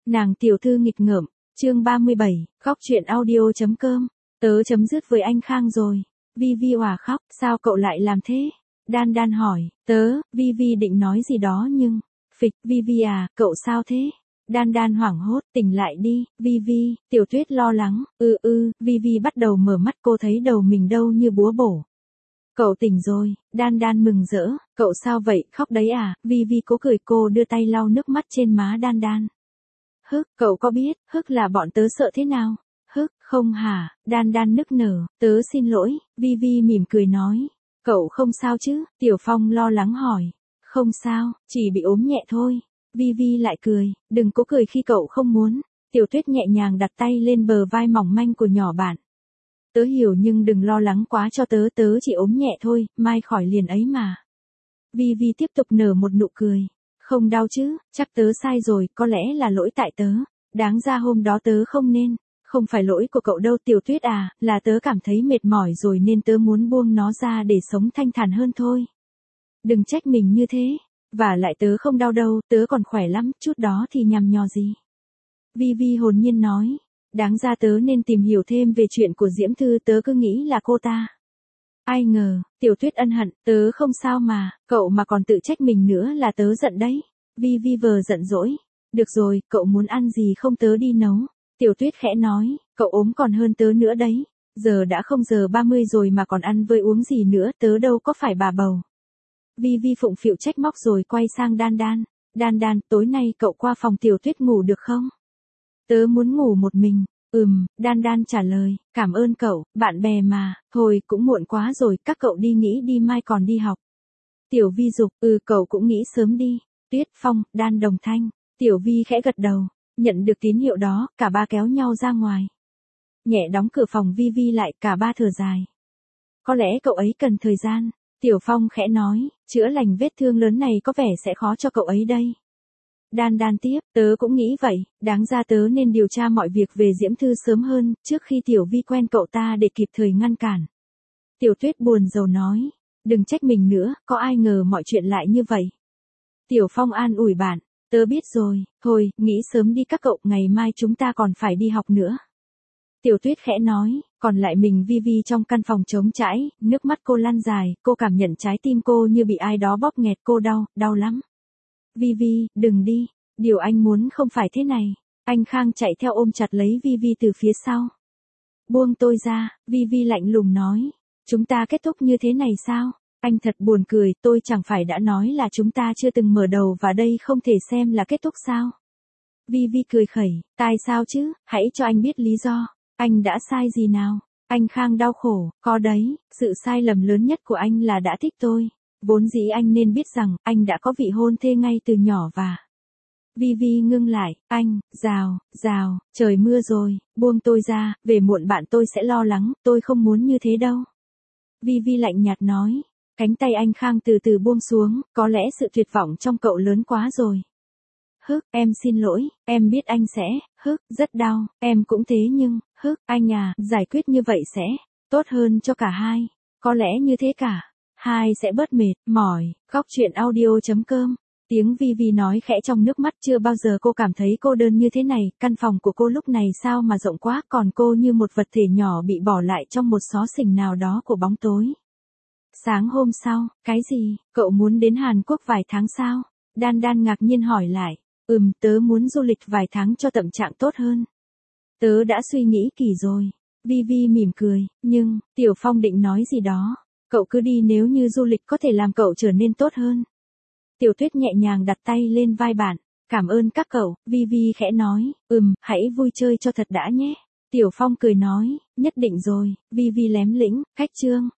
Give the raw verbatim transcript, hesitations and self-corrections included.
Nàng tiểu thư nghịch ngợm, chương ba mươi bảy, khóc chuyện audio.com, tớ chấm dứt với anh Khang rồi. Vi Vi òa khóc, sao cậu lại làm thế? Đan Đan hỏi, tớ, Vi Vi định nói gì đó nhưng, phịch, Vi Vi à, cậu sao thế? Đan Đan hoảng hốt, tỉnh lại đi, Vi Vi, Tiểu Tuyết lo lắng, ư ư, Vi Vi bắt đầu mở mắt cô thấy đầu mình đâu như búa bổ. Cậu tỉnh rồi, Đan Đan mừng rỡ, cậu sao vậy, khóc đấy à, Vi Vi cố cười cô đưa tay lau nước mắt trên má Đan Đan. Hức, cậu có biết, Hức là bọn tớ sợ thế nào? Hức, không hả, Đan Đan nức nở, tớ xin lỗi, Vi Vi mỉm cười nói. Cậu không sao chứ, Tiểu Phong lo lắng hỏi. Không sao, chỉ bị ốm nhẹ thôi. Vi Vi lại cười, đừng cố cười khi cậu không muốn. Tiểu Tuyết nhẹ nhàng đặt tay lên bờ vai mỏng manh của nhỏ bạn. Tớ hiểu nhưng đừng lo lắng quá cho tớ, tớ chỉ ốm nhẹ thôi, mai khỏi liền ấy mà. Vi Vi tiếp tục nở một nụ cười. Không đau chứ, chắc tớ sai rồi, có lẽ là lỗi tại tớ. Đáng ra hôm đó tớ không nên. Không phải lỗi của cậu đâu Tiểu Tuyết à, là tớ cảm thấy mệt mỏi rồi nên tớ muốn buông nó ra để sống thanh thản hơn thôi. Đừng trách mình như thế. Và lại tớ không đau đâu, tớ còn khỏe lắm, chút đó thì nhằm nhò gì. Vi Vi hồn nhiên nói. Đáng ra tớ nên tìm hiểu thêm về chuyện của Diễm Thư, tớ cứ nghĩ là cô ta. Ai ngờ, Tiểu Tuyết ân hận, tớ không sao mà, cậu mà còn tự trách mình nữa là tớ giận đấy. Vi Vi vờ giận dỗi. Được rồi, cậu muốn ăn gì không tớ đi nấu. Tiểu Tuyết khẽ nói, cậu ốm còn hơn tớ nữa đấy. Giờ đã không giờ ba mươi rồi mà còn ăn với uống gì nữa, tớ đâu có phải bà bầu. Vi Vi phụng phịu trách móc rồi quay sang Đan Đan. Đan Đan, tối nay cậu qua phòng Tiểu Tuyết ngủ được không? Tớ muốn ngủ một mình. Ừm, Đan Đan trả lời, cảm ơn cậu, bạn bè mà, thôi cũng muộn quá rồi, các cậu đi nghỉ đi mai còn đi học. Tiểu Vi dục, ừ cậu cũng nghĩ sớm đi. Tuyết, Phong, Đan đồng thanh. Tiểu Vi khẽ gật đầu, nhận được tín hiệu đó, cả ba kéo nhau ra ngoài. Nhẹ đóng cửa phòng Vi Vi lại, cả ba thở dài. Có lẽ cậu ấy cần thời gian. Tiểu Phong khẽ nói, chữa lành vết thương lớn này có vẻ sẽ khó cho cậu ấy đây. Đan Đan tiếp, tớ cũng nghĩ vậy, đáng ra tớ nên điều tra mọi việc về Diễm Thư sớm hơn, trước khi Tiểu Vi quen cậu ta để kịp thời ngăn cản. Tiểu Tuyết buồn rầu nói, đừng trách mình nữa, có ai ngờ mọi chuyện lại như vậy. Tiểu Phong an ủi bạn, tớ biết rồi, thôi, nghĩ sớm đi các cậu, ngày mai chúng ta còn phải đi học nữa. Tiểu Tuyết khẽ nói, còn lại mình Vi Vi trong căn phòng trống trải, nước mắt cô lăn dài, cô cảm nhận trái tim cô như bị ai đó bóp nghẹt, cô đau, đau lắm. Vi Vi, đừng đi, điều anh muốn không phải thế này. Anh Khang chạy theo ôm chặt lấy Vi Vi từ phía sau. Buông tôi ra, Vi Vi lạnh lùng nói, chúng ta kết thúc như thế này sao? Anh thật buồn cười, tôi chẳng phải đã nói là chúng ta chưa từng mở đầu và đây không thể xem là kết thúc sao? Vi Vi cười khẩy, tại sao chứ, hãy cho anh biết lý do. Anh đã sai gì nào? Anh Khang đau khổ, có đấy, sự sai lầm lớn nhất của anh là đã thích tôi. Vốn dĩ anh nên biết rằng, anh đã có vị hôn thê ngay từ nhỏ và... Vi Vi ngưng lại, anh, rào, rào, trời mưa rồi, buông tôi ra, về muộn bạn tôi sẽ lo lắng, tôi không muốn như thế đâu. Vi Vi lạnh nhạt nói, cánh tay anh Khang từ từ buông xuống, có lẽ sự tuyệt vọng trong cậu lớn quá rồi. Hức, em xin lỗi, em biết anh sẽ, hức, rất đau, em cũng thế nhưng, hức, anh à, giải quyết như vậy sẽ tốt hơn cho cả hai, có lẽ như thế cả hai sẽ bớt mệt, mỏi. Khóc chuyện audio.com, tiếng Vi Vi nói khẽ trong nước mắt, chưa bao giờ cô cảm thấy cô đơn như thế này, căn phòng của cô lúc này sao mà rộng quá, còn cô như một vật thể nhỏ bị bỏ lại trong một xó xỉnh nào đó của bóng tối. Sáng hôm sau, cái gì, cậu muốn đến Hàn Quốc vài tháng sao? Đan Đan ngạc nhiên hỏi lại, ừm, tớ muốn du lịch vài tháng cho tâm trạng tốt hơn. Tớ đã suy nghĩ kỹ rồi. Vi Vi mỉm cười, nhưng, Tiểu Phong định nói gì đó. Cậu cứ đi nếu như du lịch có thể làm cậu trở nên tốt hơn. Tiểu Tuyết nhẹ nhàng đặt tay lên vai bạn. Cảm ơn các cậu, Vi Vi khẽ nói, ừm, hãy vui chơi cho thật đã nhé. Tiểu Phong cười nói, nhất định rồi, Vi Vi lém lĩnh, cách chương.